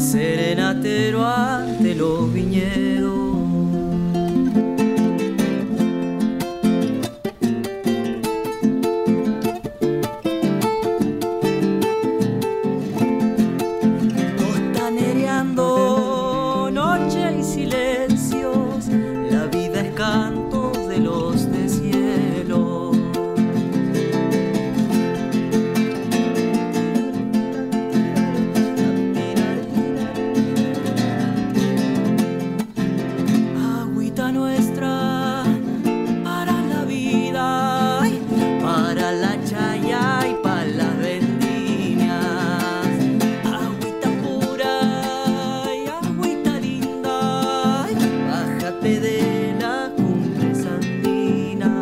serenatero ante los viñedos. Costanereando noche y silencios, la vida es canto de los deshielos. Agüita nuestra para la vida, ay, para la chaya y para las vendimias. Agüita pura y agüita linda, ay, bájate de la cumbre sandina.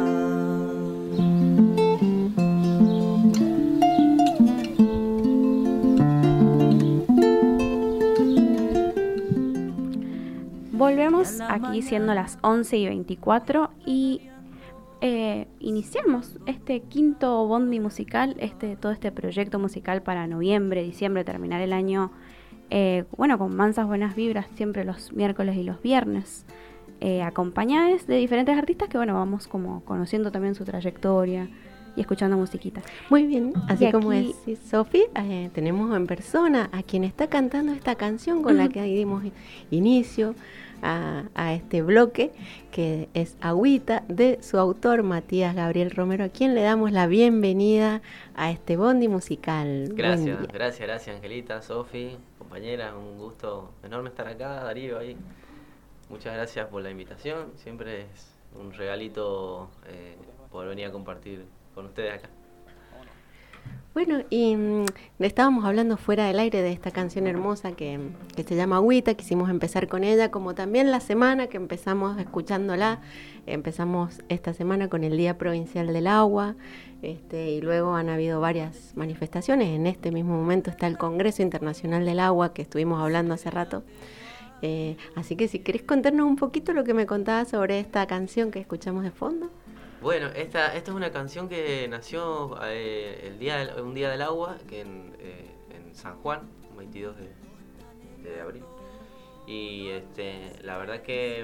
Volvemos aquí siendo las 11:24 y iniciamos este quinto bondi musical, todo este proyecto musical para noviembre, diciembre, terminar el año, con mansas buenas vibras, siempre los miércoles y los viernes, acompañadas de diferentes artistas que vamos como conociendo también su trayectoria y escuchando musiquita. Muy bien, así Y como aquí- es Sofi, tenemos en persona a quien está cantando esta canción con la que dimos inicio a este bloque, que es Agüita, de su autor Matías Gabriel Romero, a quien le damos la bienvenida a este bondi musical. Buen día. Gracias Angelita, Sofi, compañera, un gusto enorme estar acá, Darío ahí. Muchas gracias por la invitación, siempre es un regalito poder venir a compartir con ustedes acá. Bueno, y estábamos hablando fuera del aire de esta canción hermosa que se llama Agüita. Quisimos empezar con ella, como también la semana que empezamos escuchándola. Empezamos esta semana con el Día Provincial del Agua, y luego han habido varias manifestaciones. En este mismo momento está el Congreso Internacional del Agua, que estuvimos hablando hace rato. Así que si querés contarnos un poquito lo que me contabas sobre esta canción que escuchamos de fondo. Bueno, esta es una canción que nació un día del agua, que en San Juan, 22 de abril. Y la verdad que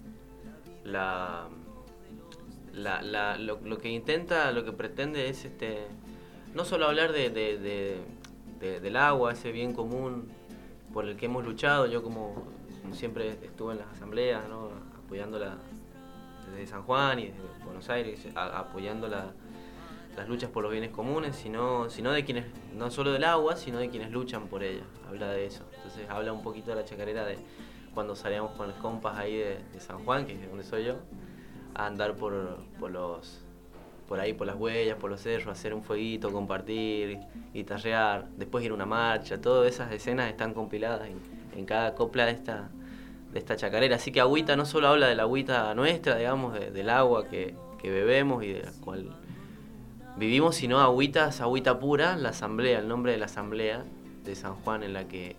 lo que intenta, lo que pretende es no solo hablar del agua, ese bien común por el que hemos luchado. Yo como siempre estuve en las asambleas, ¿no?, apoyándola desde San Juan y desde Buenos Aires, apoyando las luchas por los bienes comunes, sino de quienes, no solo del agua, sino de quienes luchan por ella. Habla de eso. Entonces habla un poquito de la chacarera de cuando salíamos con los compas ahí de San Juan, que es donde soy yo, a andar por ahí, por las huellas, por los cerros, hacer un fueguito, compartir, guitarrear, después ir a una marcha. Todas esas escenas están compiladas en cada copla de esta chacarera. Así que Agüita no solo habla de la agüita nuestra, digamos, del agua que bebemos y de la cual vivimos, sino agüita pura, la asamblea, el nombre de la asamblea de San Juan en la que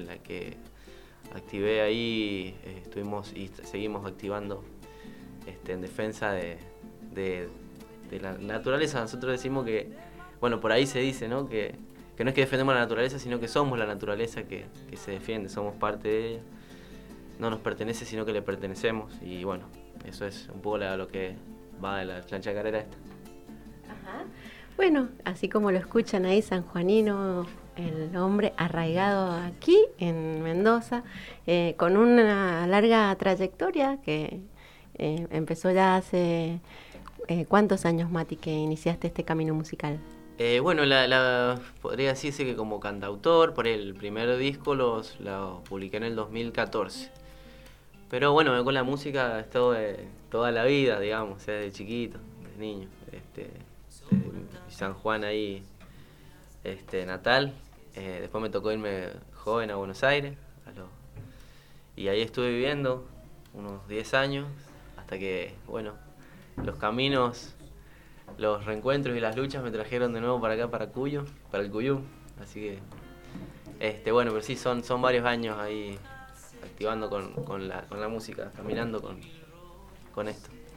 activé ahí, estuvimos y seguimos activando en defensa de la naturaleza. Nosotros decimos que, por ahí se dice, ¿no?, que no es que defendemos la naturaleza, sino que somos la naturaleza que se defiende, somos parte de ella. No nos pertenece, sino que le pertenecemos. Y eso es un poco lo que va de la chacarera esta. Ajá. Bueno, así como lo escuchan ahí, sanjuanino, el hombre arraigado aquí en Mendoza, con una larga trayectoria que empezó ya hace... ¿cuántos años, Mati, que iniciaste este camino musical? Podría decirse que como cantautor, por el primer disco lo publiqué en el 2014. Pero con la música he estado toda la vida, digamos, desde chiquito, desde niño. Desde San Juan ahí, natal. Después me tocó irme joven a Buenos Aires. Y ahí estuve viviendo unos 10 años, hasta que, los caminos, los reencuentros y las luchas me trajeron de nuevo para acá, para el Cuyum. Así que, pero sí, son varios años ahí activando con la música, caminando con esto.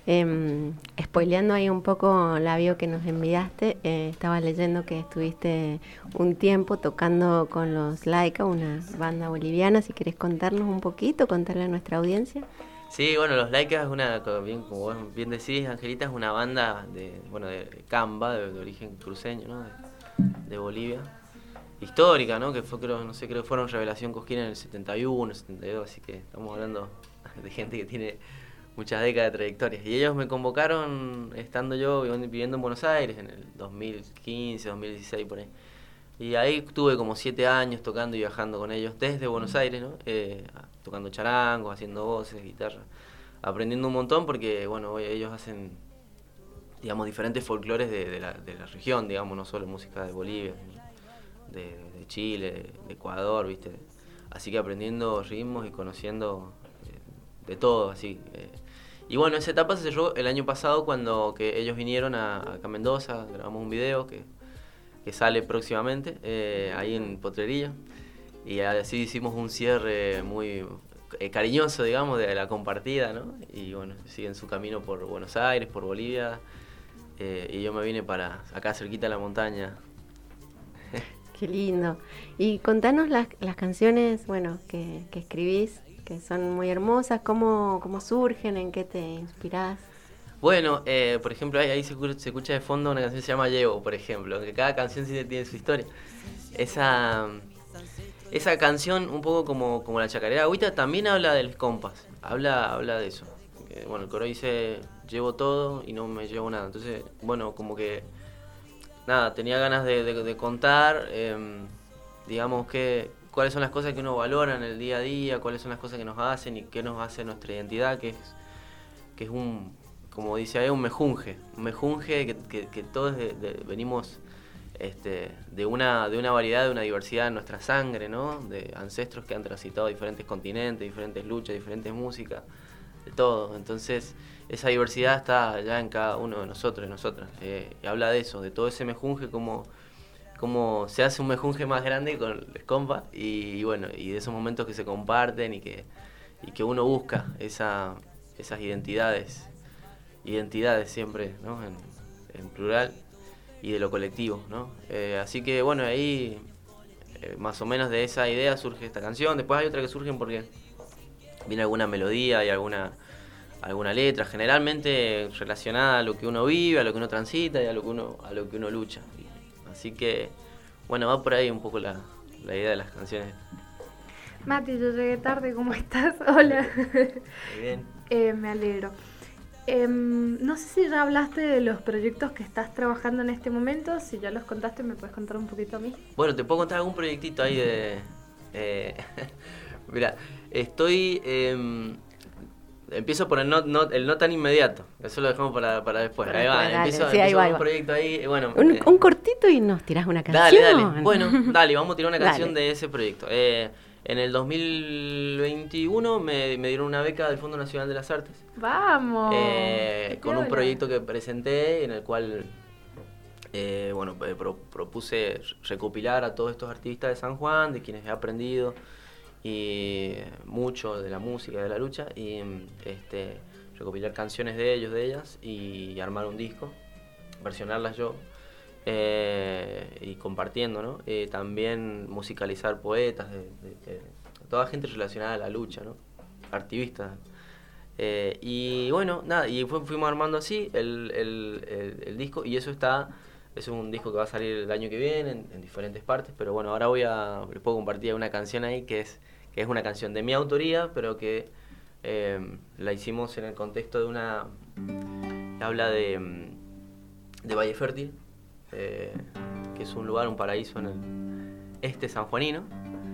Spoileando ahí un poco la bio que nos enviaste, estaba leyendo que estuviste un tiempo tocando con los Laika, una banda boliviana. Si querés contarnos un poquito, contarle a nuestra audiencia. Sí, bueno, los Laika es una, como vos bien decís, Angelita, es una banda de Camba, de origen cruceño, ¿no? De Bolivia. Histórica, ¿no? Que fue, creo que fueron Revelación Cosquín en el 71, 72, así que estamos hablando de gente que tiene muchas décadas de trayectoria. Y ellos me convocaron estando yo viviendo en Buenos Aires en el 2015, 2016, por ahí. Y ahí tuve como 7 años tocando y viajando con ellos desde Buenos Aires, ¿no? Tocando charangos, haciendo voces, guitarra, aprendiendo un montón porque, bueno, ellos hacen, digamos, diferentes folclores de la región, digamos, no solo música de Bolivia, de Chile, de Ecuador, ¿viste? Así que aprendiendo ritmos y conociendo de todo, así. Y bueno, esa etapa se cerró el año pasado cuando que ellos vinieron acá a Mendoza, grabamos un video que sale próximamente, ahí en Potrerillo. Y así hicimos un cierre muy cariñoso, digamos, de la compartida, ¿no? Y bueno, siguen su camino por Buenos Aires, por Bolivia, y yo me vine para acá cerquita de la montaña. Qué lindo. Y contanos las canciones, bueno, que escribís, que son muy hermosas, cómo surgen, en qué te inspirás. Bueno, por ejemplo, ahí se escucha de fondo una canción que se llama Llevo, por ejemplo, que cada canción sí tiene su historia. Esa canción, un poco como la chacarera agüita, también habla del compás, habla de eso. Bueno, el coro dice, llevo todo y no me llevo nada. Entonces, bueno, como que, nada, tenía ganas de contar, digamos, cuáles son las cosas que uno valora en el día a día, cuáles son las cosas que nos hacen y qué nos hace nuestra identidad, que es un, como dice ahí, un mejunje que todos venimos de una variedad, de una diversidad en nuestra sangre, ¿no? De ancestros que han transitado diferentes continentes, diferentes luchas, diferentes músicas, de todo. Entonces, esa diversidad está ya en cada uno de nosotros y nosotras. Y habla de eso, de todo ese mejunje, como se hace un mejunje más grande con el compa y bueno, y de esos momentos que se comparten y que uno busca esas identidades siempre, ¿no? En plural y de lo colectivo, ¿no? Así que bueno, ahí más o menos de esa idea surge esta canción. Después hay otra que surgen porque viene alguna melodía y alguna letra, generalmente relacionada a lo que uno vive, a lo que uno transita y a lo que uno lucha. Así que bueno, va por ahí un poco la idea de las canciones. Mati, yo llegué tarde, ¿cómo estás? Hola. Muy bien. Me alegro. No sé si ya hablaste de los proyectos que estás trabajando en este momento. Si ya los contaste, ¿me puedes contar un poquito a mí? Bueno, te puedo contar algún proyectito ahí de... Mira, estoy... empiezo por el no tan inmediato. Eso lo dejamos para después. Ahí va, dale, empiezo ahí va, un proyecto ahí. Bueno, un cortito y nos tirás una canción. Dale. Bueno, dale, vamos a tirar una canción de ese proyecto. En el 2021 me dieron una beca del Fondo Nacional de las Artes. ¡Vamos! Con un proyecto que presenté en el cual propuse recopilar a todos estos artistas de San Juan, de quienes he aprendido y mucho de la música, de la lucha, y recopilar canciones de ellos, de ellas, y armar un disco, versionarlas yo. Y compartiendo, ¿no? También musicalizar poetas, de toda gente relacionada a la lucha, ¿no? Activistas. Y bueno, nada, y fuimos armando así el disco, y es un disco que va a salir el año que viene en diferentes partes, pero bueno, ahora les puedo compartir una canción ahí que es una canción de mi autoría, pero que la hicimos en el contexto de una... habla de Valle Fértil, que es un lugar, un paraíso en el sanjuanino.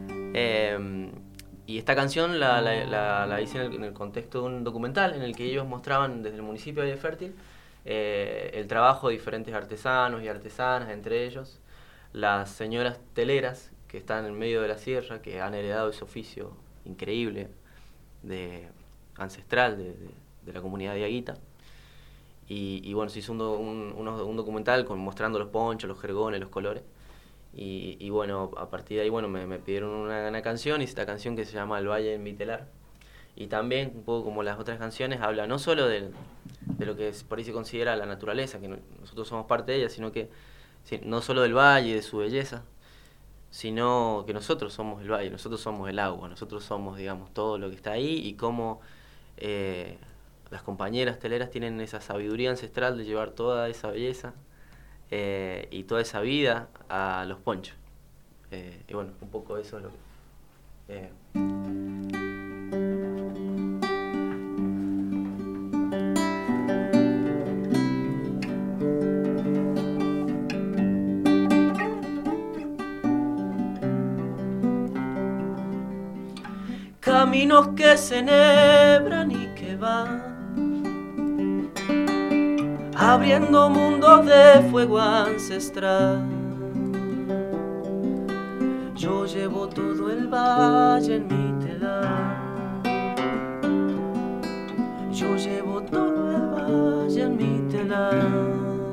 Y esta canción la hice en el contexto de un documental en el que ellos mostraban desde el municipio de Valle Fértil el trabajo de diferentes artesanos y artesanas, entre ellos las señoras teleras que están en medio de la sierra, que han heredado ese oficio increíble ancestral de la comunidad de Aguita. Y bueno, se hizo un documental mostrando los ponchos, los jergones, los colores. Y bueno, a partir de ahí me pidieron una canción, y esta canción que se llama El Valle en mi telar. Y también, un poco como las otras canciones, habla no solo de lo que por ahí se considera la naturaleza, que nosotros somos parte de ella, sino que no solo del valle, de su belleza, sino que nosotros somos el valle, nosotros somos el agua, nosotros somos, digamos, todo lo que está ahí, y cómo las compañeras teleras tienen esa sabiduría ancestral de llevar toda esa belleza y toda esa vida a los ponchos. Y bueno, un poco eso es lo que... Caminos que se enhebran y que van abriendo mundos de fuego ancestral. Yo llevo todo el valle en mi telar. Yo llevo todo el valle en mi telar.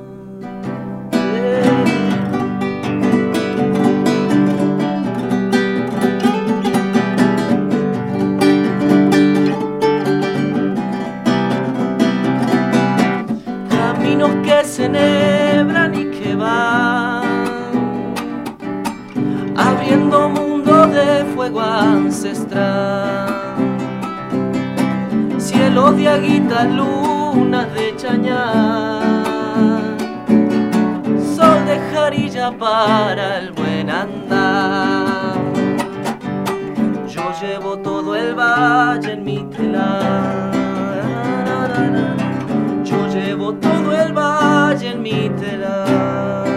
Que se enhebran y que van abriendo mundos de fuego ancestral, cielos de aguitas, lunas de chañar, sol de jarilla para el buen andar. Yo llevo todo el valle en mi telar. Yo llevo todo el valle en mi telar.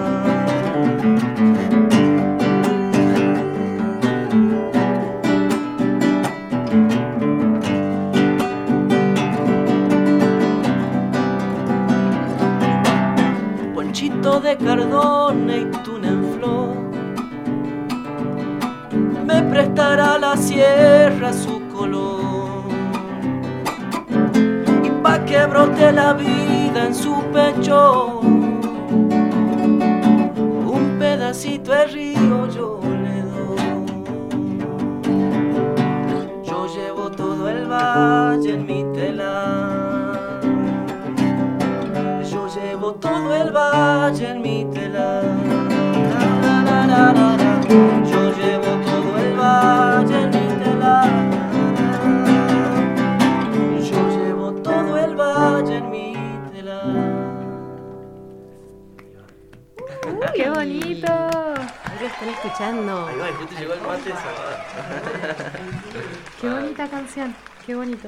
Ponchito de Cardona y tuna en flor, me prestará la sierra su color, pa' que brote la vida en su pecho. Un pedacito de río yo le doy. Yo llevo todo el valle en mi telar. Yo llevo todo el valle en mi telar. Yo llevo todo el valle en mi telar. Valle en mi telar. ¡Qué bonito! Ahí lo están escuchando. Ahí va, justo llegó el mate. Qué bonita canción, qué bonito.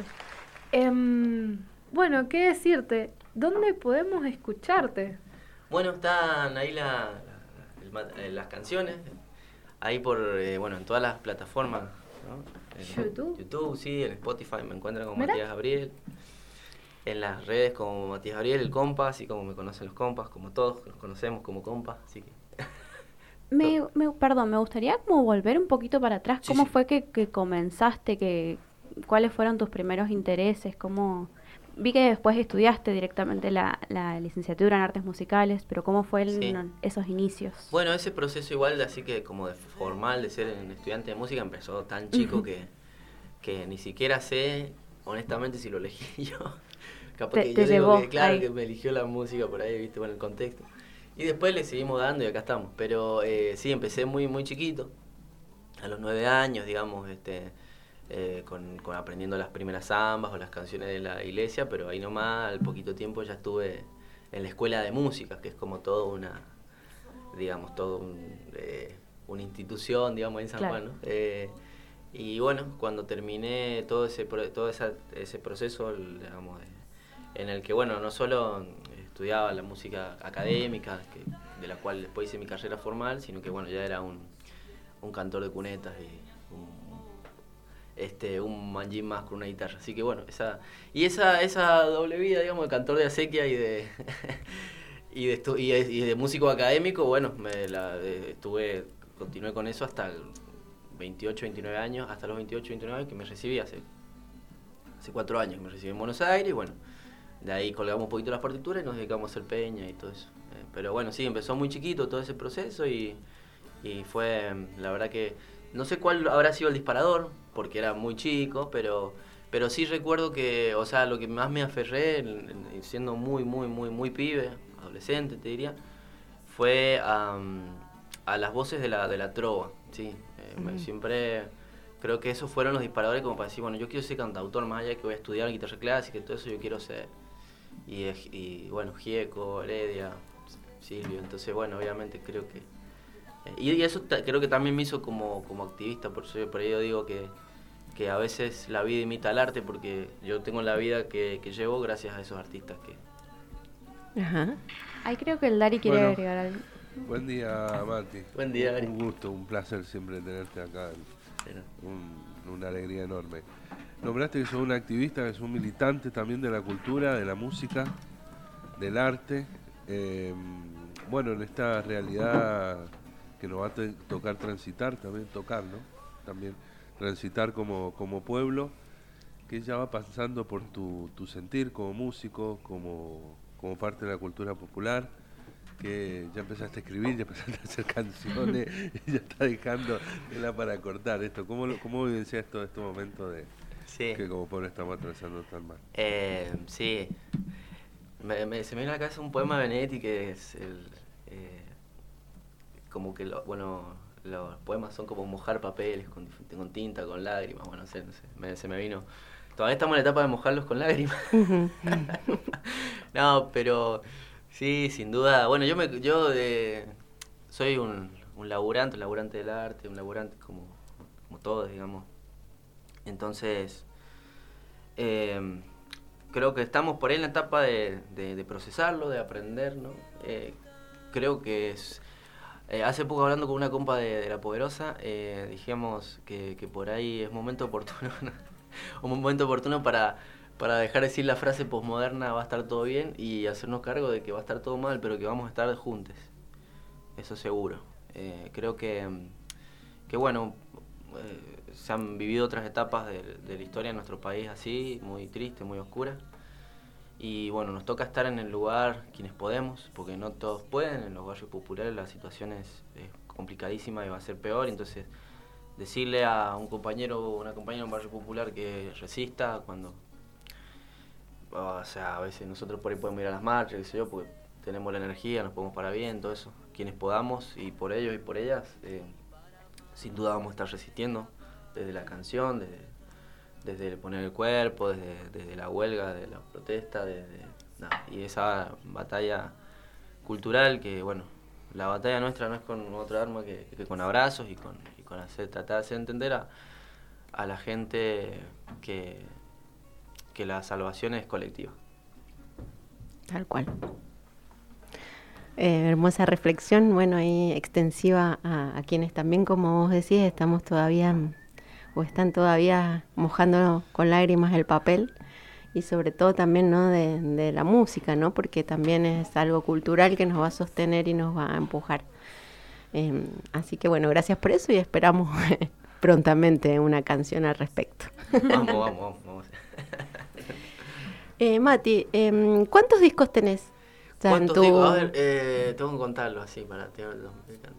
Bueno, ¿qué decirte? ¿Dónde podemos escucharte? Bueno, están ahí las canciones, ahí por, en todas las plataformas, ¿no? ¿YouTube? YouTube, sí, en Spotify me encuentran como ¿Mira? Matías Gabriel. En las redes como Matías Gabriel, el compa, así como me conocen los compas, como todos nos conocemos como compas, así que... Perdón, me gustaría como volver un poquito para atrás. Sí, ¿Cómo sí. fue que comenzaste? ¿Cuáles fueron tus primeros intereses? Vi que después estudiaste directamente la licenciatura en artes musicales, pero ¿cómo fue Sí. esos inicios? Bueno, ese proceso igual, así que como de formal de ser un estudiante de música, empezó tan chico que ni siquiera sé, honestamente, si lo elegí yo. Capaz que Te yo digo llevó que, claro, ahí. que me eligió la música por ahí, viste, bueno, el contexto. Y después le seguimos dando y acá estamos. Pero sí, empecé muy, muy chiquito, a los 9 años, digamos, con aprendiendo las primeras zambas o las canciones de la iglesia, pero ahí nomás, al poquito tiempo ya estuve en la escuela de música, que es como toda una, digamos, una institución, digamos, en San Claro. Juan, ¿no? Y bueno, cuando terminé todo ese proceso, digamos, en el que, bueno, no solo estudiaba la música académica, de la cual después hice mi carrera formal, sino que, bueno, ya era un cantor de cunetas y un manjín más con una guitarra. Así que, bueno, esa doble vida, digamos, de cantor de acequia y de y de músico académico, bueno, continué con eso hasta el 28, 29 años, hasta los 28, 29 años que me recibí hace 4 años que me recibí en Buenos Aires, y bueno, de ahí colgamos un poquito las partituras y nos dedicamos a hacer peña y todo eso. Pero bueno, sí, empezó muy chiquito todo ese proceso y fue, la verdad que, no sé cuál habrá sido el disparador, porque era muy chico, pero Pero sí recuerdo que, o sea, lo que más me aferré, siendo muy pibe, adolescente te diría, fue a las voces de la trova, sí. Siempre creo que esos fueron los disparadores como para decir, bueno, yo quiero ser cantautor, más allá de que voy a estudiar guitarra clásica y todo eso, yo quiero ser. Y bueno, Gieco, Heredia, Silvio, entonces bueno, obviamente creo que... Y eso creo que también me hizo como activista, por ahí yo digo que a veces la vida imita al arte, porque yo tengo la vida que llevo gracias a esos artistas que... Ajá. Ahí creo que el Dari quiere agregar algo. Buen día, Mati. Buen día, Dari. Un gusto, un placer siempre tenerte acá. Una alegría enorme. Nombraste que sos un activista, que sos un militante también de la cultura, de la música, del arte. Bueno, en esta realidad que nos va a tocar transitar, también tocar, ¿no? También transitar como pueblo, que ya va pasando por tu sentir como músico, como parte de la cultura popular, que ya empezaste a escribir, ya empezaste a hacer canciones y ya está dejando tela para cortar esto. ¿Cómo vivencias todo este momento de que como pueblo estamos atravesando tan mal? Sí, se me viene a la cabeza un poema de Benedetti que es como que los poemas son como mojar papeles con tinta, con lágrimas, bueno, no sé, se me vino. Todavía estamos en la etapa de mojarlos con lágrimas. No, pero sí, sin duda. Bueno, yo soy un laburante del arte, un laburante como todos, digamos. Entonces, creo que estamos por ahí en la etapa de procesarlo, de aprender, ¿no? Creo que es... hace poco hablando con una compa de La Poderosa, dijimos que por ahí es momento oportuno, ¿no? Un momento oportuno para dejar de decir la frase posmoderna va a estar todo bien y hacernos cargo de que va a estar todo mal, pero que vamos a estar juntos. Eso seguro. Creo que bueno, se han vivido otras etapas de la historia en nuestro país así, muy triste, muy oscura. Y bueno, nos toca estar en el lugar quienes podemos, porque no todos pueden. En los barrios populares la situación es complicadísima y va a ser peor, entonces decirle a un compañero o una compañera de un barrio popular que resista cuando... O sea, a veces nosotros por ahí podemos ir a las marchas, qué sé yo, porque tenemos la energía, nos podemos parar bien, todo eso. Quienes podamos, y por ellos y por ellas, sin duda vamos a estar resistiendo desde la canción, desde el poner el cuerpo, desde la huelga, de la protesta, y esa batalla cultural que, bueno, la batalla nuestra no es con otra arma que con abrazos y con tratar de hacer entender a la gente que la salvación es colectiva. Tal cual. Hermosa reflexión, bueno, ahí extensiva a quienes también, como vos decís, estamos todavía o están todavía mojando con lágrimas el papel, y sobre todo también, ¿no?, de la música, ¿no?, porque también es algo cultural que nos va a sostener y nos va a empujar. Así que bueno, gracias por eso y esperamos prontamente una canción al respecto. Vamos. Mati, ¿cuántos discos tenés? ¿Cuántos discos? A ver, tengo que contarlo así para tener el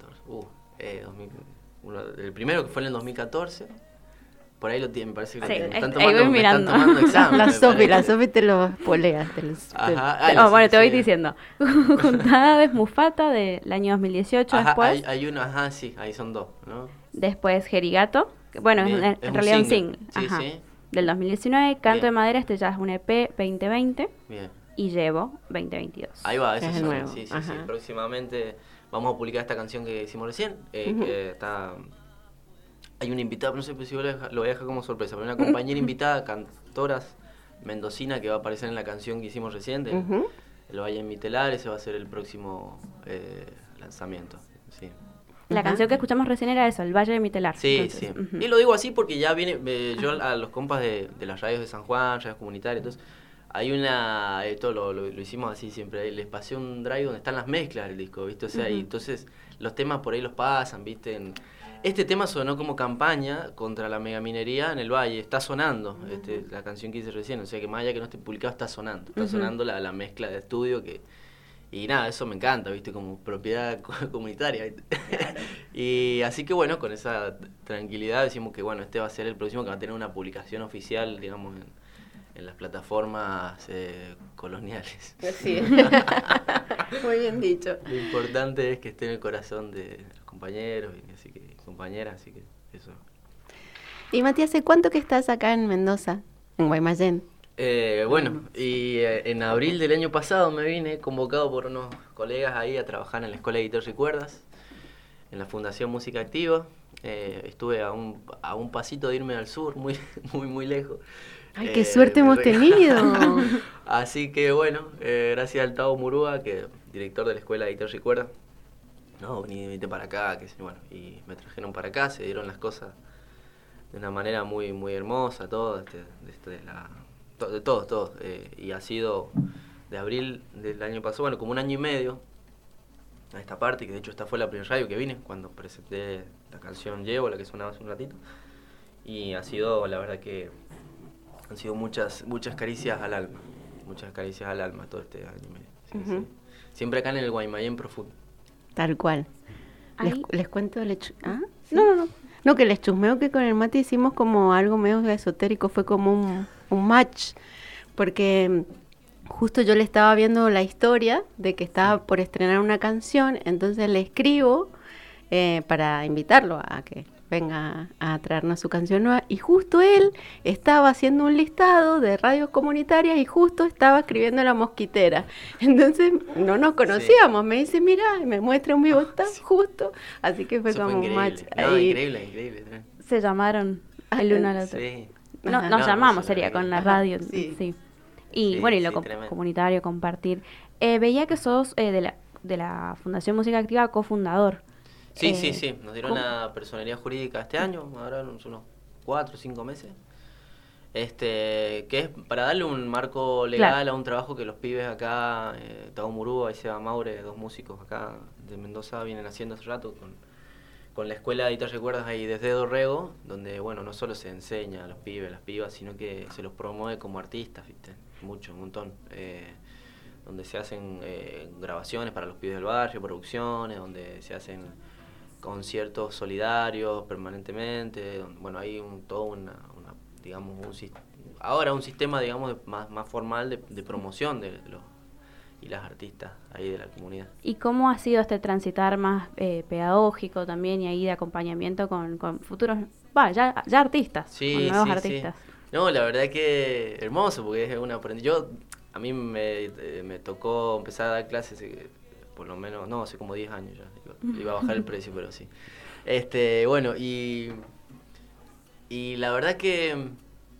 2014. El primero que fue en el 2014. Por ahí lo tienen, me parece que sí, me están ahí voy mirando. Examen. La Sofi te lo polea. Bueno, te voy diciendo. Juntada de Mufata del año 2018 después. Hay uno, sí, ahí son dos, ¿no? Después Jerigato, que, bueno, bien, en realidad un single. Sí. Del 2019, Canto Bien. de Madera, este ya es un EP 2020. Bien. Y Llevo 2022. Ahí va, ese es es el nuevo. Sí. Ajá. Próximamente vamos a publicar esta canción que hicimos recién, que está... Hay una invitada, no sé si lo voy a dejar como sorpresa, pero una compañera invitada, cantoras mendocina, que va a aparecer en la canción que hicimos recién, el Valle en Mitelar. Ese va a ser el próximo lanzamiento. Sí. La canción que escuchamos recién era eso, El Valle de Mitelar. Sí, Entonces, sí. Y lo digo así porque ya viene, yo a los compas de las radios de San Juan, radios comunitarias, entonces hay una, esto lo hicimos así siempre, les pasé un drive donde están las mezclas del disco, ¿viste? O sea, y entonces los temas por ahí los pasan, ¿viste? Este tema sonó como campaña contra la megaminería en el Valle, está sonando, la canción que hice recién, o sea que más allá que no esté publicado está sonando la mezcla de estudio Y nada, eso me encanta, ¿viste? Como propiedad comunitaria, ¿viste? Y así que bueno, con esa tranquilidad decimos que bueno, este va a ser el próximo que va a tener una publicación oficial, digamos, en las plataformas coloniales. Sí. Muy bien dicho. Lo importante es que esté en el corazón de los compañeros y así que compañeras, así que eso. Y Matías, ¿hace cuánto que estás acá en Mendoza, en Guaymallén? Bueno, y en abril del año pasado me vine convocado por unos colegas ahí a trabajar en la Escuela de Guitarra y Cuerdas, en la Fundación Música Activa. Estuve a un pasito de irme al sur, muy lejos. ¡Ay, qué suerte hemos tenido! Así que bueno, gracias al Tavo Murúa, que director de la Escuela de Guitarra y Cuerdas, no, venite para acá, que bueno, y me trajeron para acá, se dieron las cosas de una manera muy hermosa, todo, de todo. Y ha sido de abril del año pasado, bueno, como un año y medio a esta parte, que de hecho esta fue la primera radio que vine cuando presenté la canción Llevo, la que sonaba hace un ratito. Y ha sido, la verdad que han sido muchas caricias al alma, todo este año y medio. Sí, Uh-huh. sí. Siempre acá en el Guaymallén profundo. Tal cual. Ahí- Les cuento, ¿ah? Sí. No. No, que les chusmeo que con el Mati hicimos como algo medio esotérico, fue como un match, porque justo yo le estaba viendo la historia de que estaba por estrenar una canción, entonces le escribo para invitarlo a que venga a traernos su canción nueva, y justo él estaba haciendo un listado de radios comunitarias y justo estaba escribiendo La Mosquitera, entonces no nos conocíamos, me dice, mira, y me muestra un vivo, está justo, así que fue Eso como un match increíble. No, ahí. increíble. Se llamaron el uno al otro. Sí. No, Ajá. nos No, llamamos, eso sería era con la Ajá, radio. sí. Sí. Y Sí, bueno, y lo sí, tremendo. comunitario, compartir. Veía que sos de la Fundación Música Activa cofundador. Sí, Eh, sí. Nos dieron ¿cómo? la personería jurídica este año, ahora unos 4 o 5 meses. Que es para darle un marco legal Claro. a un trabajo que los pibes acá, Tao Murúa y Seba Maure, dos músicos acá de Mendoza, vienen haciendo hace rato con la Escuela de Guitarra y Cuerdas ahí desde Dorrego, donde bueno, no solo se enseña a los pibes, las pibas, sino que se los promueve como artistas, ¿viste? Un montón. Donde se hacen grabaciones para los pibes del barrio, producciones, donde se hacen conciertos solidarios permanentemente, bueno, hay digamos, ahora un sistema, digamos, más formal de promoción de los y las artistas ahí de la comunidad. ¿Y cómo ha sido este transitar más pedagógico también y ahí de acompañamiento con futuros, ya artistas, con nuevos artistas? Sí. No, la verdad que hermoso, porque es un aprendizaje. A mí me tocó empezar a dar clases, por lo menos, no, hace como 10 años ya. Iba a bajar el precio, pero sí. Bueno, y la verdad que,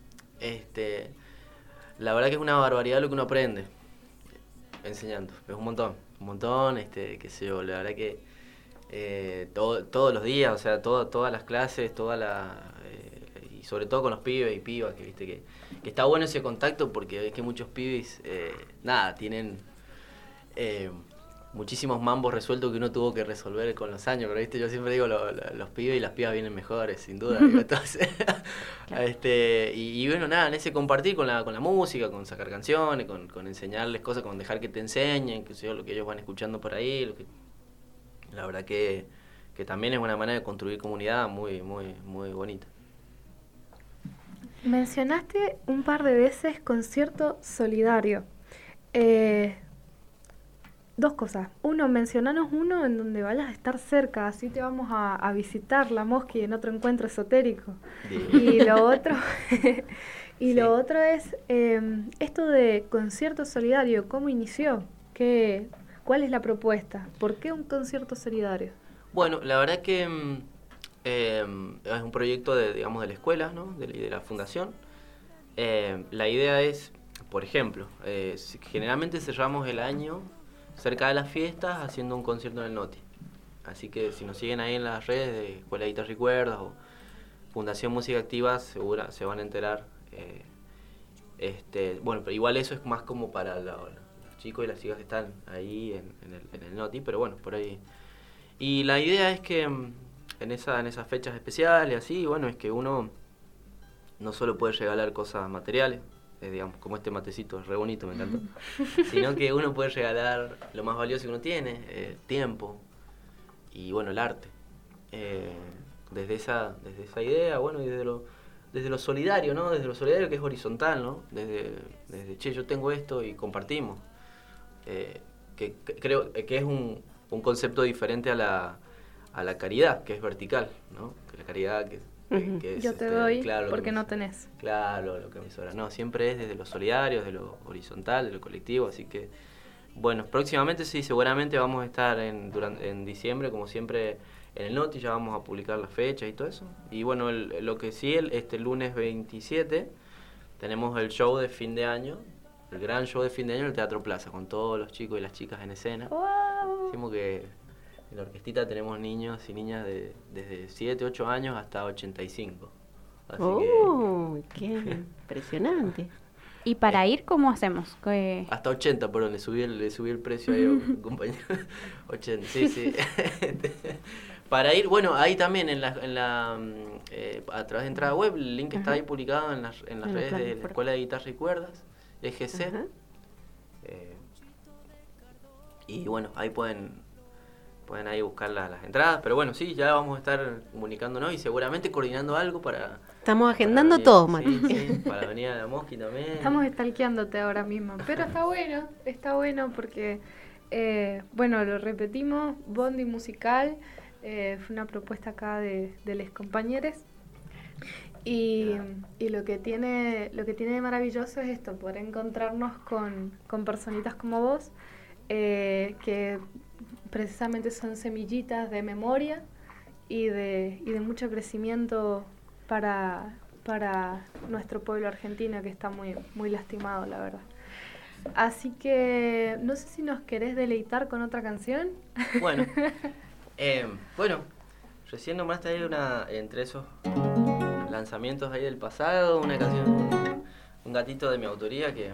es una barbaridad lo que uno aprende enseñando. Es un montón, qué sé yo, la verdad que todos los días, o sea, todas las clases, y sobre todo con los pibes y pibas, que viste que está bueno ese contacto, porque ves que muchos pibes, tienen muchísimos mambos resueltos que uno tuvo que resolver con los años, pero viste, yo siempre digo, los pibes y las pibas vienen mejores, sin duda, digo, entonces, Claro. y bueno, nada, en ese compartir con la música, con sacar canciones, con enseñarles cosas, con dejar que te enseñen, que sea lo que ellos van escuchando por ahí, la verdad que también es una manera de construir comunidad muy bonita. Mencionaste un par de veces concierto solidario. Dos cosas. Uno, mencionanos uno en donde vayas a estar cerca, así te vamos a visitar la Mosqui en otro encuentro esotérico. Y lo otro, lo otro es esto de concierto solidario, ¿cómo inició? ¿Cuál es la propuesta? ¿Por qué un concierto solidario? Bueno, la verdad que es un proyecto de la escuela, ¿no? de la fundación. La idea es, por ejemplo, generalmente cerramos el año cerca de las fiestas haciendo un concierto en el Noti. Así que si nos siguen ahí en las redes de Escuela de Guitarra y Cuerdas o Fundación Música Activa, segura se van a enterar. Bueno, pero igual eso es más como para los chicos y las chicas que están ahí en el Noti, pero bueno, por ahí. Y la idea es que en esas fechas especiales, así, bueno, es que uno no solo puede regalar cosas materiales, digamos, como este matecito, es re bonito, me encantó, sino que uno puede regalar lo más valioso que uno tiene, tiempo y bueno, el arte. Desde esa idea, bueno, y desde lo solidario, ¿no? Desde lo solidario que es horizontal, ¿no? Desde che, yo tengo esto y compartimos. Que creo que es un concepto diferente a la caridad, que es vertical, ¿no? Que la caridad que es, yo te doy claro, porque no tenés. Claro, lo que me sobra. No, siempre es desde lo solidario, desde lo horizontal, de lo colectivo, así que, bueno, próximamente sí, seguramente vamos a estar en diciembre, como siempre, en el Noti, ya vamos a publicar las fechas y todo eso. Y bueno, lo que sí, este lunes 27, tenemos el show de fin de año, el gran show de fin de año en el Teatro Plaza, con todos los chicos y las chicas en escena. ¡Wow! Decimos que en la orquestita tenemos niños y niñas desde 7, 8 años hasta 85. Así ¡Qué impresionante! ¿Y para ir cómo hacemos? Hasta 80, perdón, le subí el precio ahí a un compañero. 80, sí. Para ir, bueno, ahí también a través de entrada web, el link está ahí publicado en las redes de la Escuela de Guitarra y Cuerdas, EGC. Y bueno, ahí pueden ahí buscar las entradas, pero bueno, sí, ya vamos a estar comunicándonos y seguramente coordinando algo para... Estamos agendando todo, Mati. Sí, para venir a la Mosqui también. Estamos stalkeándote ahora mismo, pero está bueno porque, bueno, lo repetimos, Bondi Musical, fue una propuesta acá de los compañeros y lo que tiene de maravilloso es esto, poder encontrarnos con personitas como vos, que precisamente son semillitas de memoria y de mucho crecimiento para nuestro pueblo argentino, que está muy, muy lastimado, la verdad. Así que no sé si nos querés deleitar con otra canción. Bueno, recién nombraste ahí entre esos lanzamientos ahí del pasado, una canción, un gatito de mi autoría que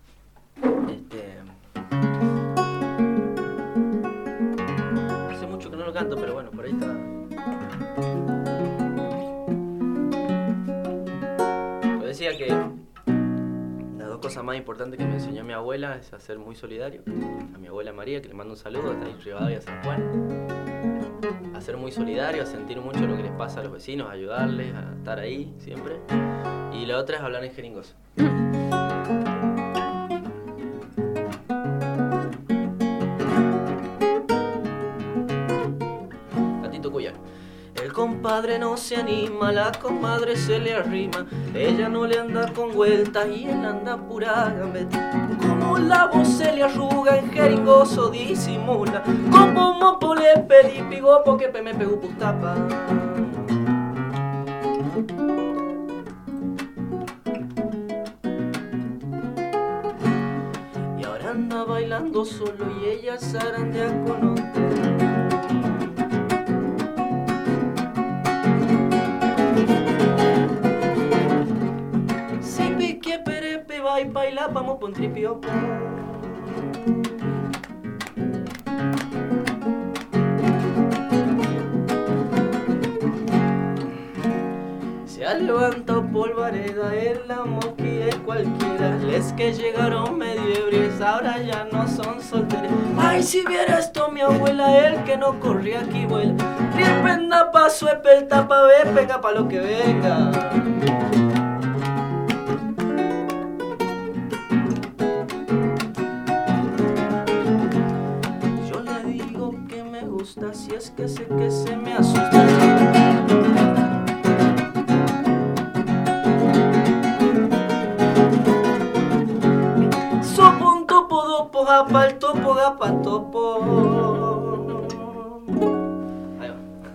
hace mucho que no lo canto, pero bueno, por ahí está. Yo decía que las dos cosas más importantes que me enseñó mi abuela es a ser muy solidario. A mi abuela María, que le mando un saludo, está ahí en Rivadavia, San Juan. A ser muy solidario, a sentir mucho lo que les pasa a los vecinos, a ayudarles, a estar ahí siempre. Y la otra es hablar en jeringoso. Gatito cuyano. El compadre no se anima, la comadre se le arrima. Ella no le anda con vueltas y él anda pura gambeta. Como la voz se le arruga, en jeringoso disimula. Como un mopo le pedí pigopo que me pegó putapa. Y ahora anda bailando solo y ella zarandea con otro. Y baila, vamos por un tripio. Se ha levantado polvareda en la Mosqui de cualquiera. Les que llegaron medio ebrios, ahora ya no son solteros. Ay, si viera esto mi abuela, el que no corría aquí vuela. Riependa pa' su espelta pa' ver, pega pa' lo que venga. Si es que sé que se me asusta. Sopo un topo, dopo, gapa, el topo, gapa, topo. Ahí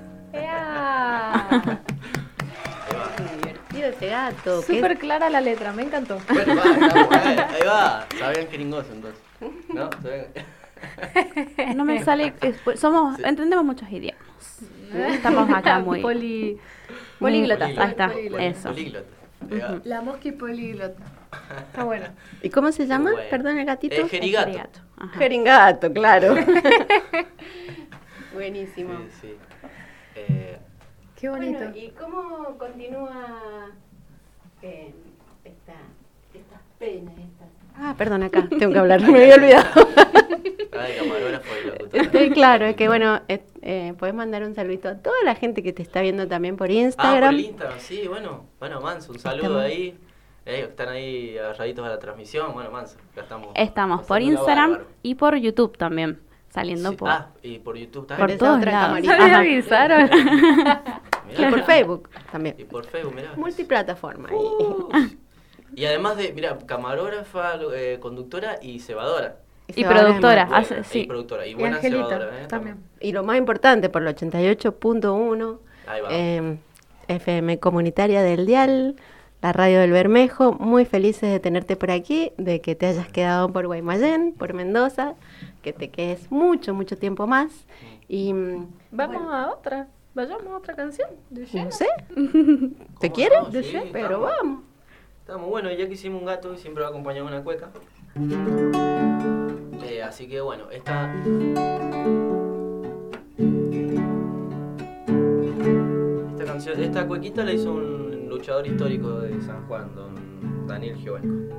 va. Divertido ese gato. Súper clara la letra, me encantó. Bueno, ahí va. Sabían jeringoso entonces. ¿No? No me sale. Entendemos muchos idiomas. Estamos acá muy. Políglotas, ahí está. Eso. La Mosqui políglota. Está bueno. ¿Y cómo se llama? Bueno. Perdón, el gatito. Jerigato. Jeringato, claro. Buenísimo. Sí. Qué bonito. Bueno, ¿y cómo continúa estas pena esta. Ah, perdón, acá tengo que hablar, me había olvidado. Ay, camarógrafo y locutor. Claro, es que bueno, podés mandar un saludito a toda la gente que te está viendo también por Instagram. Por el Instagram, sí, bueno, Manso, un saludo ahí. Están ahí agarraditos a la transmisión. Bueno, Manso, ya estamos por Instagram y por YouTube también, saliendo sí. por... Y por YouTube Por también. todos lados. ¿Me avisaron? Y por Facebook también. Y por Facebook, mirá. Multiplataforma. Y además de, mira, camarógrafa, conductora y cebadora. Y productora, Sí. Y productora. Y buena Angelita cebadora, también. Y lo más importante, por el 88.1, Ahí va. FM Comunitaria del Dial, la radio del Bermejo. Muy felices de tenerte por aquí, de que te hayas quedado por Guaymallén, por Mendoza, que te quedes mucho, mucho tiempo más. Y Vamos a otra. Vayamos a otra canción. no sé, ¿te ¿Cómo quieres? no? Sí, Pero estamos. vamos. Estamos bueno, ya que hicimos un gato, siempre va acompañado de una cueca. Así que bueno, esta canción, esta cuequita la hizo un luchador histórico de San Juan, don Daniel Giovenco.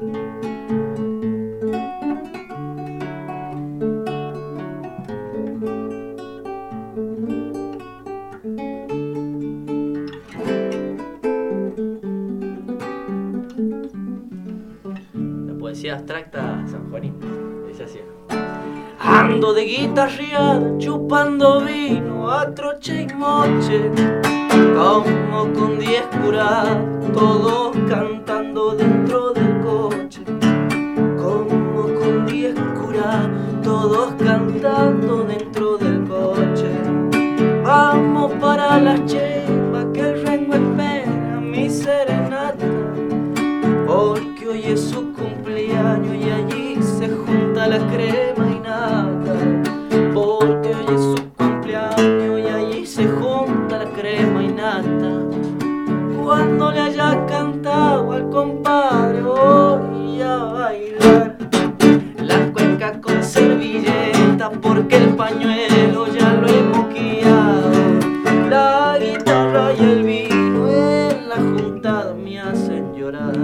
Poesía abstracta sanjuanina, dice así. Ando de guitarreada, chupando vino a troche y moche, como con 10 curados, todos cantando dentro del coche. Como con 10 curados, todos cantando dentro del coche. Vamos para la chemba, que el rengo espera mi serenata, porque hoy es su cumpleaños y allí se junta la crema y nata. Porque hoy es su cumpleaños y allí se junta la crema y nata. Cuando le haya cantado al compadre voy a bailar la cueca con servilleta, porque el pañuelo ya lo he moqueado. La guitarra y el vino en la juntada me hacen llorar.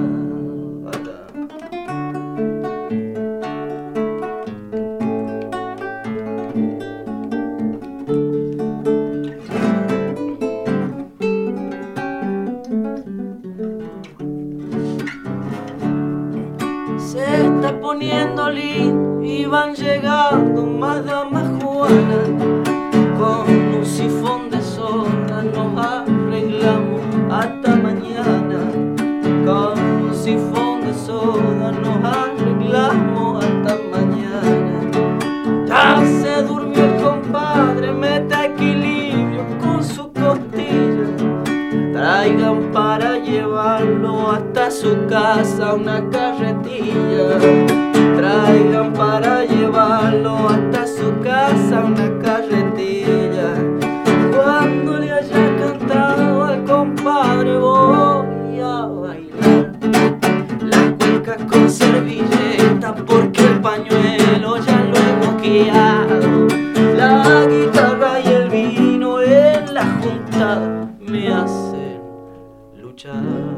Se está poniendo lindo y van llegando más damas juanas. Con un sifón de soda nos arreglamos hasta mañana. Con un sifón de soda nos arreglamos hasta mañana. Ya se durmió el compadre, meta equilibrio con su costilla. Traigan para llevarlo hasta su casa una carretilla. Traigan para llevarlo hasta su casa una carretilla. Cuando le haya cantado al compadre voy a bailar la cueca con servilleta, porque el pañuelo ya lo he moqueado. La guitarra y el vino en la juntada me hacen luchar.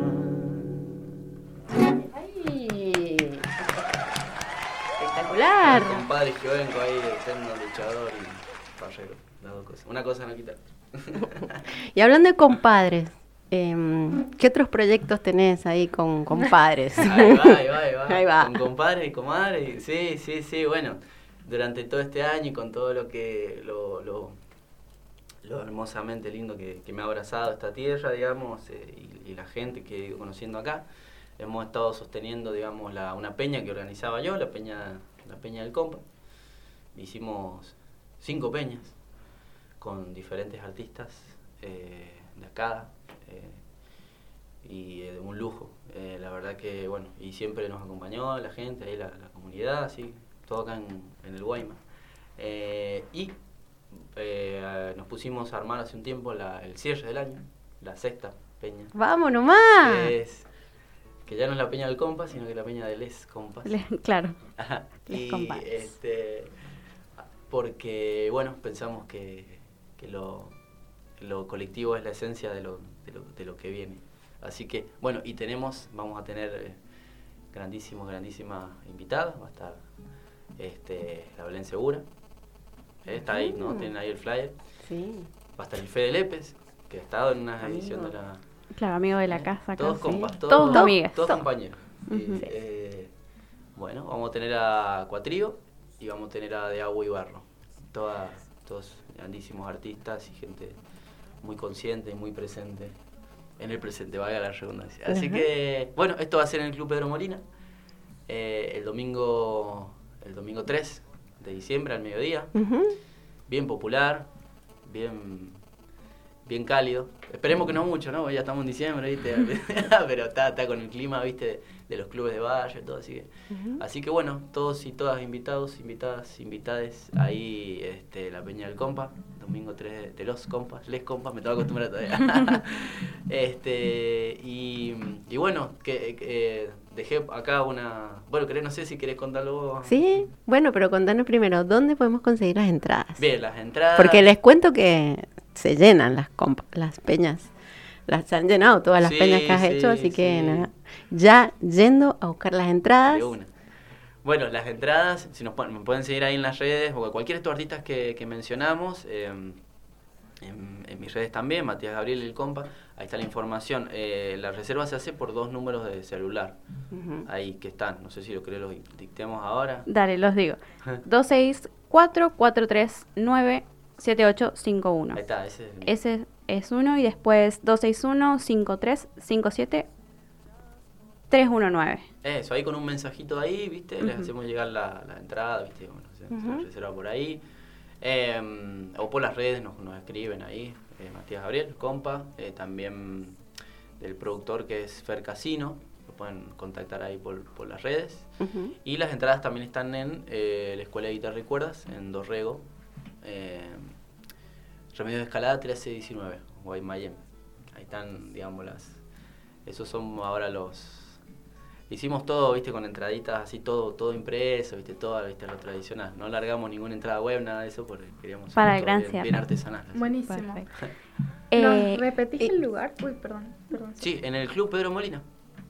¡Ay! Espectacular. El compadre Giovenco ahí, eterno luchador y parrero, las dos cosas. Una cosa no quita. Y hablando de compadres, ¿qué otros proyectos tenés ahí con compadres? Ahí va. Ahí va. Con compadres y comadres. Sí, bueno. Durante todo este año y con todo lo que lo hermosamente lindo que me ha abrazado esta tierra, digamos, y la gente que he ido conociendo acá, hemos estado sosteniendo, digamos, una peña que organizaba yo, la peña del Compa. Hicimos 5 peñas con diferentes artistas de acá, y un lujo. La verdad que, bueno, y siempre nos acompañó la gente, ahí la comunidad, así, todo acá en el Guaymas. Nos pusimos a armar hace un tiempo el cierre del año, la 6ª peña. ¡Vamos nomás! Que ya no es la peña del Compa, sino que la peña de Les Compas. Claro. Ajá. Les Compas. Porque, bueno, pensamos que lo colectivo es la esencia de lo que viene. Así que, bueno, y vamos a tener grandísimas invitadas. Va a estar la Belén Segura. Está ahí, ¿no? Tienen ahí el flyer. Sí. Va a estar el Fede Lépez, que ha estado en una edición de la... Claro, amigo de la casa. Todos casi. compas, Todos amigues. Todos compañeros. Ujú. Bueno, vamos a tener a Cuatrío y vamos a tener a De Agua y Barro. Todos grandísimos artistas y gente muy consciente y muy presente. En el presente, valga la redundancia. Así que, bueno, esto va a ser en el Club Pedro Molina. El domingo 3 de diciembre al mediodía. Bien popular, bien cálido. Esperemos que no mucho, ¿no? Ya estamos en diciembre, ¿viste? Pero está con el clima, ¿viste? De los clubes de barrio y todo, así que bueno, todos y todas invitados, invitades ahí, la Peña del Compa, domingo 3 de los compas, les compas, me tengo que acostumbrar todavía. Y bueno, que dejé acá bueno, no sé si querés contarlo vos. Sí, bueno, pero contanos primero, ¿dónde podemos conseguir las entradas? Bien, las entradas. Porque les cuento que se llenan las peñas. Se han llenado todas las peñas que has hecho, así que nada, ya yendo a buscar las entradas. De una. Bueno, las entradas, si me pueden seguir ahí en las redes, o cualquiera de estos artistas que mencionamos, en mis redes también, Matías Gabriel y el Compa, ahí está la información. La reserva se hace por 2 números de celular, ahí que están, no sé si lo querés, los dictemos ahora. Dale, los digo. 264-439-7851. Ahí está, Ese es uno, y después 261-5357-319. Eso, ahí con un mensajito ahí, ¿viste? Les hacemos llegar la entrada, ¿viste? Bueno, se reserva por ahí. O por las redes nos escriben ahí, Matías Gabriel, Compa, también del productor que es Fer Casino, lo pueden contactar ahí por las redes. Y las entradas también están en la Escuela de Guitarra y Cuerdas, en Dorrego, Remedio de Escalada 1319, Guaymallén. Ahí están, digamos, esos son ahora hicimos todo, viste, con entraditas así, todo impreso, viste, viste, lo tradicional. No largamos ninguna entrada web, nada de eso, porque queríamos para hacer el todo bien artesanal. Así. Buenísimo. ¿Nos ¿Repetís el lugar? Uy, perdón. Sí, en el Club Pedro Molina.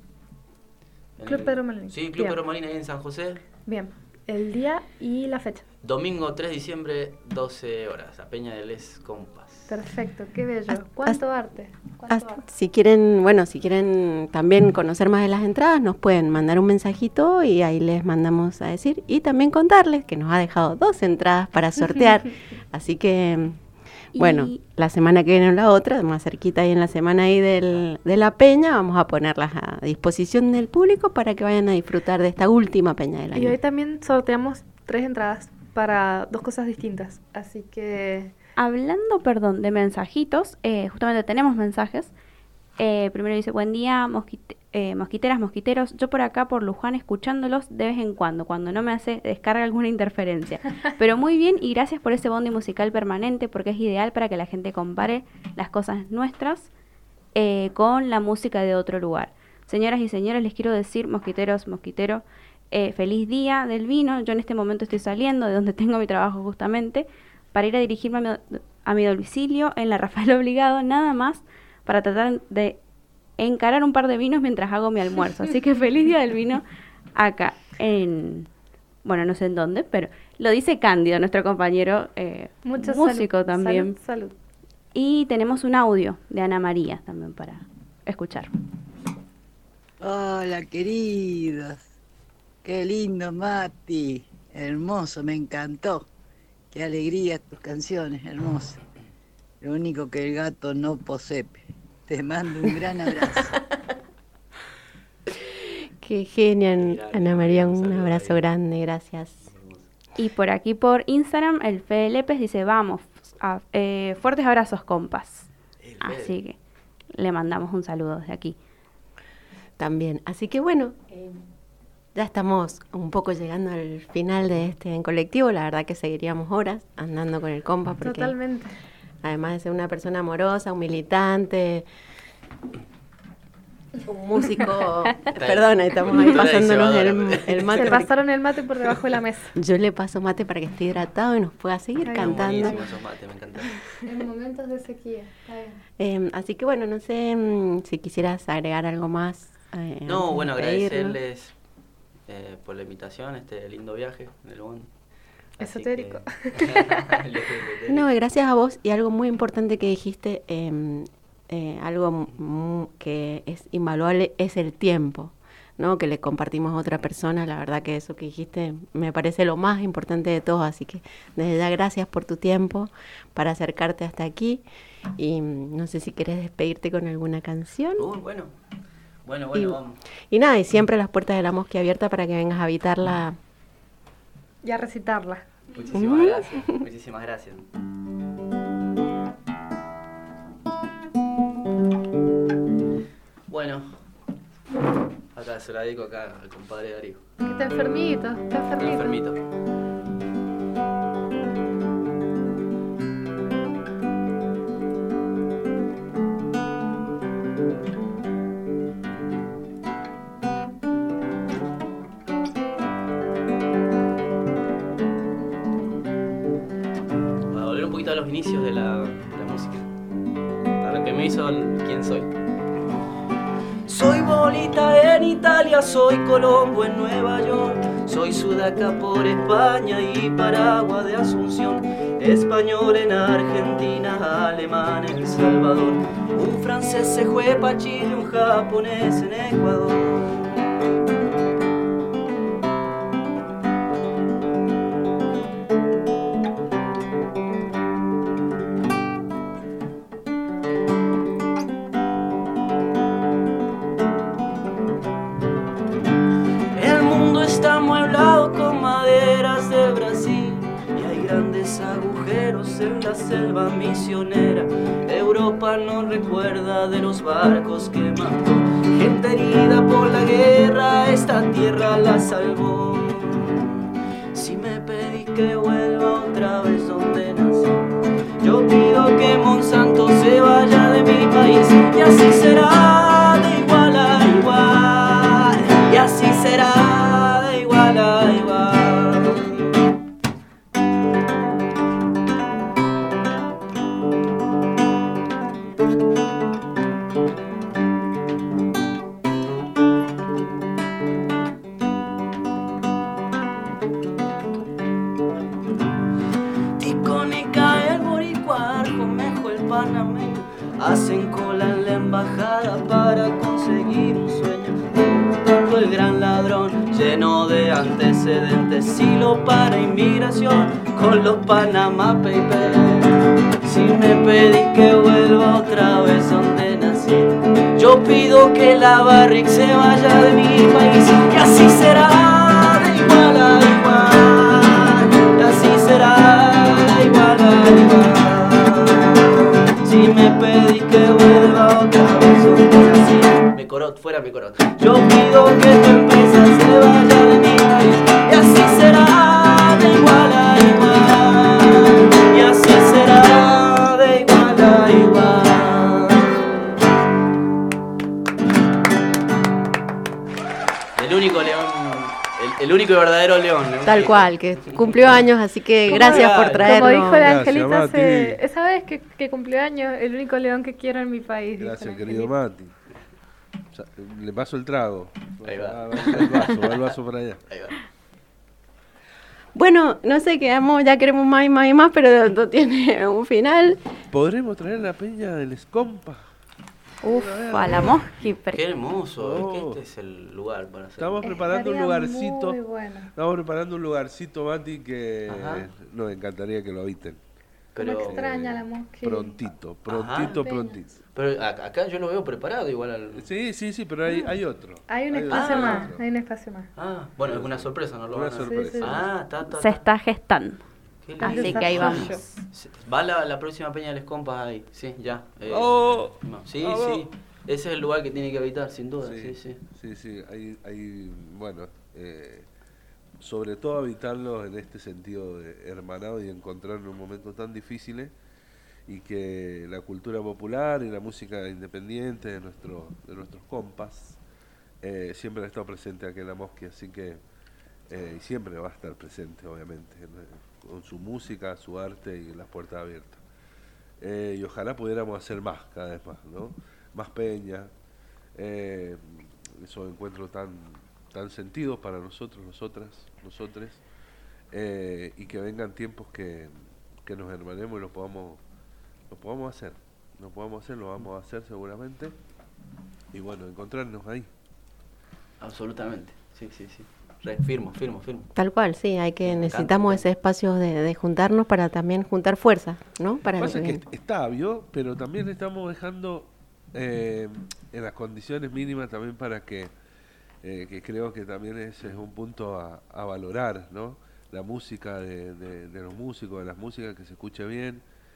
Pedro Molina. Sí, Club Pedro Molina ahí en San José. Bien, el día y la fecha. Domingo 3 de diciembre, 12 horas, a Peña de Les Compas. Perfecto, qué bello. ¿Cuánto arte? Si quieren también conocer más de las entradas, nos pueden mandar un mensajito y ahí les mandamos a decir. Y también contarles que nos ha dejado 2 entradas para sortear. Así que, bueno, la semana que viene o la otra, más cerquita ahí en la semana ahí de la Peña, vamos a ponerlas a disposición del público para que vayan a disfrutar de esta última Peña del año. Y hoy también sorteamos 3 entradas para 2 cosas distintas. Así que... Hablando, de mensajitos, justamente tenemos mensajes. Primero dice, buen día, mosquiteras, mosquiteros. Yo por acá, por Luján, escuchándolos de vez en cuando no me hace descarga alguna interferencia. Pero muy bien, y gracias por ese bondi musical permanente, porque es ideal para que la gente compare las cosas nuestras con la música de otro lugar. Señoras y señores, les quiero decir, mosquiteros, feliz día del vino. Yo en este momento estoy saliendo de donde tengo mi trabajo justamente, para ir a dirigirme a mi domicilio en la Rafael Obligado, nada más para tratar de encarar un par de vinos mientras hago mi almuerzo. Así que feliz día del vino acá no sé en dónde, pero lo dice Cándido, nuestro compañero músico salud, también. Salud. Y tenemos un audio de Ana María también para escuchar. Hola, queridos. Qué lindo, Mati. Hermoso, me encantó. Qué alegría tus canciones, hermosas. Lo único que el gato no posee. Te mando un gran abrazo. Qué genial, Ana María, un abrazo grande, gracias. Y por aquí por Instagram, el Fede Lépez dice, vamos, fuertes abrazos, compas. Así que le mandamos un saludo desde aquí. También, así que bueno... Ya estamos un poco llegando al final de este en colectivo. La verdad que seguiríamos horas andando con el compa. Porque totalmente. Además de ser una persona amorosa, un militante, un músico... Perdón, estamos ahí pasándonos el mate. Se pasaron el mate por debajo de la mesa. Yo le paso mate para que esté hidratado y nos pueda seguir cantando. Esos mates, me encanta. En momentos de sequía. Así que bueno, no sé si quisieras agregar algo más. No, bueno, agradecerles por la invitación, este lindo viaje en el bondi. Así Esotérico. No, gracias a vos. Y algo muy importante que dijiste, que es invaluable, es el tiempo, ¿no? Que le compartimos a otra persona. La verdad que eso que dijiste me parece lo más importante de todo. Así que desde ya gracias por tu tiempo para acercarte hasta aquí. Y no sé si querés despedirte con alguna canción. Bueno, vamos. Y nada, y siempre las puertas de la Mosquia abiertas para que vengas a habitarla. Y a recitarla. Muchísimas gracias, muchísimas gracias. Bueno, acá se la dedico acá al compadre Darío. Que está enfermito, está enfermito. Para volver un poquito a los inicios de la música, a lo que me hizo quién soy. Soy Bolita en Italia, soy Colombo en Nueva York, soy Sudaca por España y Paraguay de Asunción, español en Argentina, alemán en El Salvador, un francés se fue pa' Chile, un japonés en Ecuador. En la selva misionera, Europa no recuerda de los barcos que mató, gente herida por la guerra, esta tierra la salvó. Si me pedís que vuelva otra vez donde nací, yo pido que Monsanto se vaya de mi país, y así será de igual a igual, y así será de igual a igual. Hacen cola en la embajada para conseguir un sueño. Tanto el gran ladrón, lleno de antecedentes, silo para inmigración con los Panama Papers. Si me pedís que vuelva otra vez donde nací, yo pido que la Barrick se vaya de mi país, y así será de igual a igual, y así será de igual a igual. Si me pedís que vuelva otra vez donde nací, me corot, fuera me corot. Yo pido que tu empresa se vaya de mi país, y así será de igual a igual, y así será de igual a igual. El único león, el único y verdadero león. Tal cual, que cumplió años, así que gracias por traernos. Como dijo la Angelita Gracias, esa vez que cumplió años, el único león que quiero en mi país. Gracias, querido Mati. Le paso el trago. Ahí va. Va el vaso para allá. Ahí va. Bueno, no sé, ya queremos más y más y más, pero no tiene un final. ¿Podremos traer la peña del Escompa? Uf, a la Mosqui. Qué hermoso, es que Oh. este es el lugar para hacer. Estamos preparando un Estaría lugarcito. muy bueno. Estamos preparando un lugarcito, Mati, que Ajá. nos encantaría que lo habiten. Como Pero, extraña la Mosqui. Prontito. Apenas. pero acá yo lo veo preparado igual al... Sí, pero hay otro. Hay un Hay espacio otro. más, hay un espacio más. Ah, bueno, es una sorpresa, ¿no? Lo Una van a- sorpresa. Sí, sí. Ah, Se está gestando. Qué lindo. Así que ahí vamos. Va la próxima peña de Les Compas ahí, sí, ya. Oh, sí, oh. sí. Ese es el lugar que tiene que habitar, sin duda, sí. Sí, hay bueno, sobre todo habitarlos en este sentido de hermanado y encontrar en un momento tan difíciles, y que la cultura popular y la música independiente de nuestros compas siempre ha estado presente aquí en La Mosquia, así que y siempre va a estar presente, obviamente, con su música, su arte y las puertas abiertas. Y ojalá pudiéramos hacer más, cada vez más, ¿no? Más peña, esos encuentros tan sentidos para nosotros, nosotras, nosotres, y que vengan tiempos que nos hermanemos y lo podamos hacer. Lo vamos a hacer seguramente. Y bueno, encontrarnos ahí. Absolutamente, sí. Firmo. Tal cual, sí, necesitamos ese espacio de juntarnos para también juntar fuerza, ¿no? Para lo que está, ¿vio? Pero también estamos dejando en las condiciones mínimas también para que creo que también ese es un punto a valorar, ¿no? La música de los músicos, de las músicas, que se escuche bien,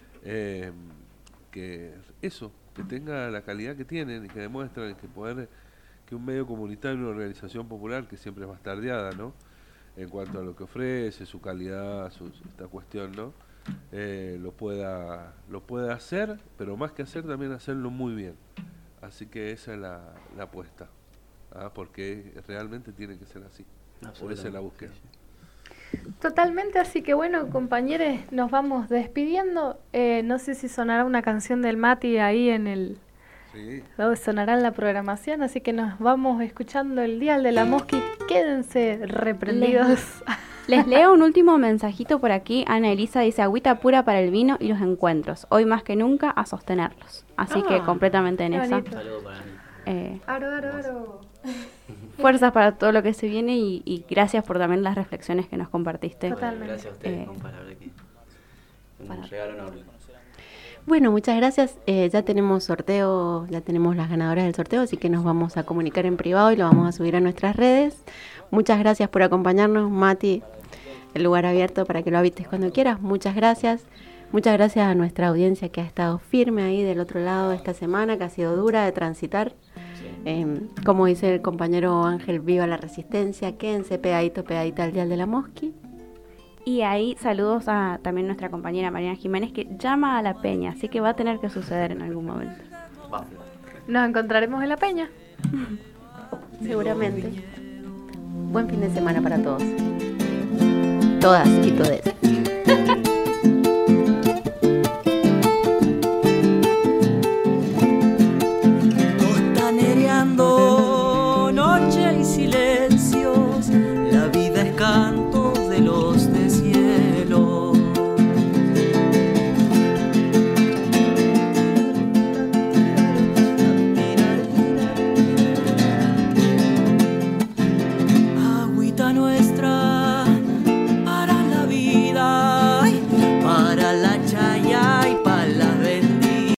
que tenga la calidad que tienen y que demuestran que un medio comunitario, una organización popular que siempre es bastardeada, ¿no? En cuanto a lo que ofrece, su calidad, esta cuestión, ¿no? Lo pueda hacer, pero más que hacer, también hacerlo muy bien. Así que esa es la apuesta, porque realmente tiene que ser así. O esa es la búsqueda. Totalmente, así que bueno, compañeros, nos vamos despidiendo. No sé si sonará una canción del Mati ahí en el... Sí. Sonará en la programación, así que nos vamos escuchando el Dial de la Mosqui. Quédense reprendidos. Les leo un último mensajito por aquí. Ana Elisa dice: agüita pura para el vino y los encuentros. Hoy más que nunca a sostenerlos. Así que completamente en esa. Saludos para mí. Aro. Fuerzas para todo lo que se viene y gracias por también las reflexiones que nos compartiste. Totalmente. Gracias a ustedes, compa, la verdad que un regalo enorme. Bueno, muchas gracias. Ya tenemos sorteo, ya tenemos las ganadoras del sorteo, así que nos vamos a comunicar en privado y lo vamos a subir a nuestras redes. Muchas gracias por acompañarnos, Mati. El lugar abierto para que lo habites cuando quieras. Muchas gracias. Muchas gracias a nuestra audiencia que ha estado firme ahí del otro lado esta semana, que ha sido dura de transitar. Como dice el compañero Ángel, viva la resistencia. Quédense pegadita al Dial de la Mosqui. Y ahí saludos a también nuestra compañera Mariana Jiménez, que llama a la peña, así que va a tener que suceder en algún momento. Nos encontraremos en la peña. Seguramente. Buen fin de semana para todos. Todas y todes.